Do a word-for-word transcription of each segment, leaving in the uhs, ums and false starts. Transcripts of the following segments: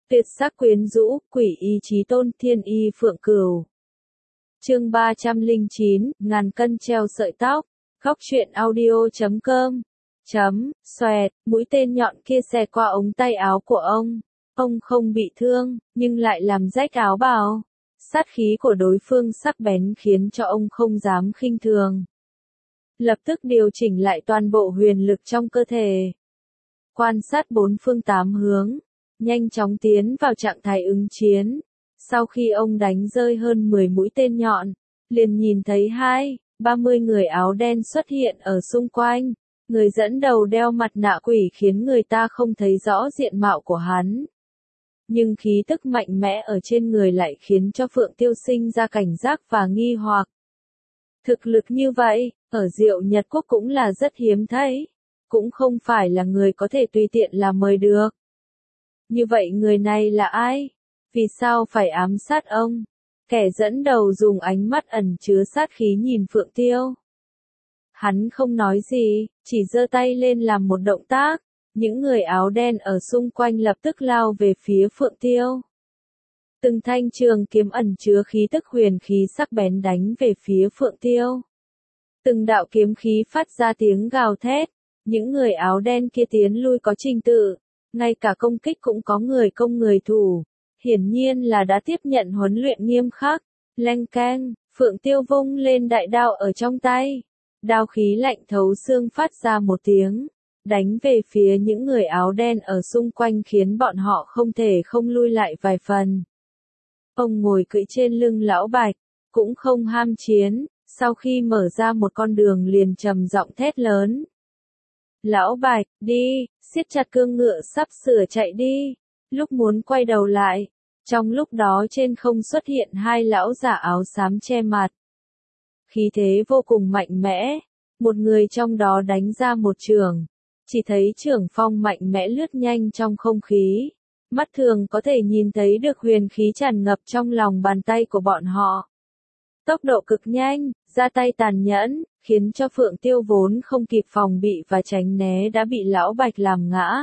Tuyệt sắc quyến rũ, quỷ y chí tôn, thiên y phượng cửu. Chương ba trăm lẻ chín, ngàn cân treo sợi tóc. Góc truyện audio chấm com. Chấm, xoẹt, mũi tên nhọn kia xẹt qua ống tay áo của ông. Ông không bị thương, nhưng lại làm rách áo bào. Sát khí của đối phương sắc bén khiến cho ông không dám khinh thường. Lập tức điều chỉnh lại toàn bộ huyền lực trong cơ thể. Quan sát bốn phương tám hướng, nhanh chóng tiến vào trạng thái ứng chiến. Sau khi ông đánh rơi hơn mười mũi tên nhọn, liền nhìn thấy hai, ba mươi người áo đen xuất hiện ở xung quanh. Người dẫn đầu đeo mặt nạ quỷ khiến người ta không thấy rõ diện mạo của hắn. Nhưng khí tức mạnh mẽ ở trên người lại khiến cho Phượng Tiêu sinh ra cảnh giác và nghi hoặc. Thực lực như vậy, ở Diệu Nhật Quốc cũng là rất hiếm thấy. Cũng không phải là người có thể tùy tiện là mời được. Như vậy người này là ai? Vì sao phải ám sát ông? Kẻ dẫn đầu dùng ánh mắt ẩn chứa sát khí nhìn Phượng Tiêu. Hắn không nói gì, chỉ giơ tay lên làm một động tác. Những người áo đen ở xung quanh lập tức lao về phía Phượng Tiêu. Từng thanh trường kiếm ẩn chứa khí tức huyền khí sắc bén đánh về phía Phượng Tiêu. Từng đạo kiếm khí phát ra tiếng gào thét. Những người áo đen kia tiến lui có trình tự. Ngay cả công kích cũng có người công người thủ. Hiển nhiên là đã tiếp nhận huấn luyện nghiêm khắc. Leng keng, Phượng Tiêu vung lên đại đao ở trong tay. Đao khí lạnh thấu xương phát ra một tiếng. Đánh về phía những người áo đen ở xung quanh khiến bọn họ không thể không lui lại vài phần. Ông ngồi cưỡi trên lưng lão Bạch, cũng không ham chiến, sau khi mở ra một con đường liền trầm giọng thét lớn. Lão Bạch, đi, siết chặt cương ngựa sắp sửa chạy đi. Lúc muốn quay đầu lại, trong lúc đó trên không xuất hiện hai lão giả áo xám che mặt. Khí thế vô cùng mạnh mẽ, một người trong đó đánh ra một chưởng. Chỉ thấy chưởng phong mạnh mẽ lướt nhanh trong không khí. Mắt thường có thể nhìn thấy được huyền khí tràn ngập trong lòng bàn tay của bọn họ. Tốc độ cực nhanh, ra tay tàn nhẫn, khiến cho Phượng Tiêu vốn không kịp phòng bị và tránh né đã bị lão Bạch làm ngã.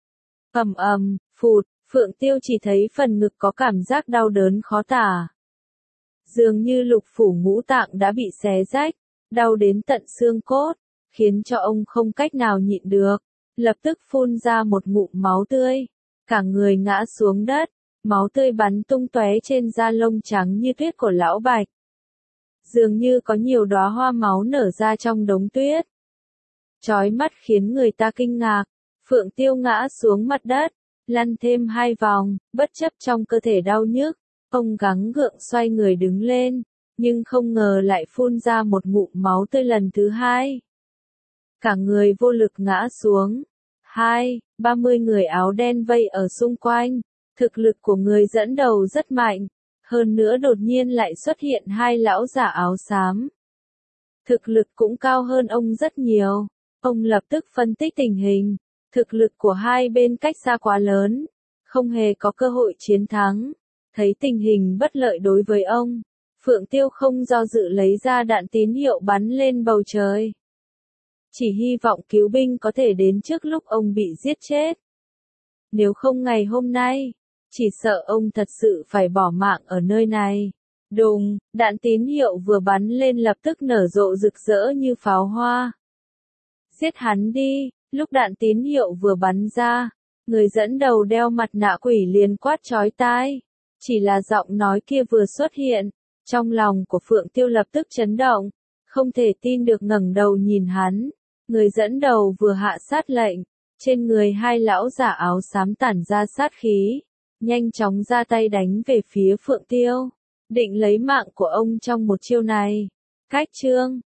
Ầm ầm, phụt, Phượng Tiêu chỉ thấy phần ngực có cảm giác đau đớn khó tả. Dường như lục phủ ngũ tạng đã bị xé rách, đau đến tận xương cốt, khiến cho ông không cách nào nhịn được, lập tức phun ra một ngụm máu tươi, cả người ngã xuống đất, máu tươi bắn tung tóe trên da lông trắng như tuyết của lão Bạch. Dường như có nhiều đóa hoa máu nở ra trong đống tuyết. Chói mắt khiến người ta kinh ngạc, Phượng Tiêu ngã xuống mặt đất, lăn thêm hai vòng, bất chấp trong cơ thể đau nhức, ông gắng gượng xoay người đứng lên, nhưng không ngờ lại phun ra một ngụm máu tươi lần thứ hai. Cả người vô lực ngã xuống. Hai, ba mươi người áo đen vây ở xung quanh. Thực lực của người dẫn đầu rất mạnh. Hơn nữa đột nhiên lại xuất hiện hai lão giả áo xám. Thực lực cũng cao hơn ông rất nhiều. Ông lập tức phân tích tình hình. Thực lực của hai bên cách xa quá lớn. Không hề có cơ hội chiến thắng. Thấy tình hình bất lợi đối với ông. Phượng Tiêu không do dự lấy ra đạn tín hiệu bắn lên bầu trời. Chỉ hy vọng cứu binh có thể đến trước lúc ông bị giết chết. Nếu không ngày hôm nay, chỉ sợ ông thật sự phải bỏ mạng ở nơi này. Đùng, đạn tín hiệu vừa bắn lên lập tức nở rộ rực rỡ như pháo hoa. Giết hắn đi, lúc đạn tín hiệu vừa bắn ra, người dẫn đầu đeo mặt nạ quỷ liền quát chói tai. Chỉ là giọng nói kia vừa xuất hiện, trong lòng của Phượng Tiêu lập tức chấn động, không thể tin được ngẩng đầu nhìn hắn. Người dẫn đầu vừa hạ sát lệnh, trên người hai lão giả áo xám tản ra sát khí, nhanh chóng ra tay đánh về phía Phượng Tiêu, định lấy mạng của ông trong một chiêu này. Cách chương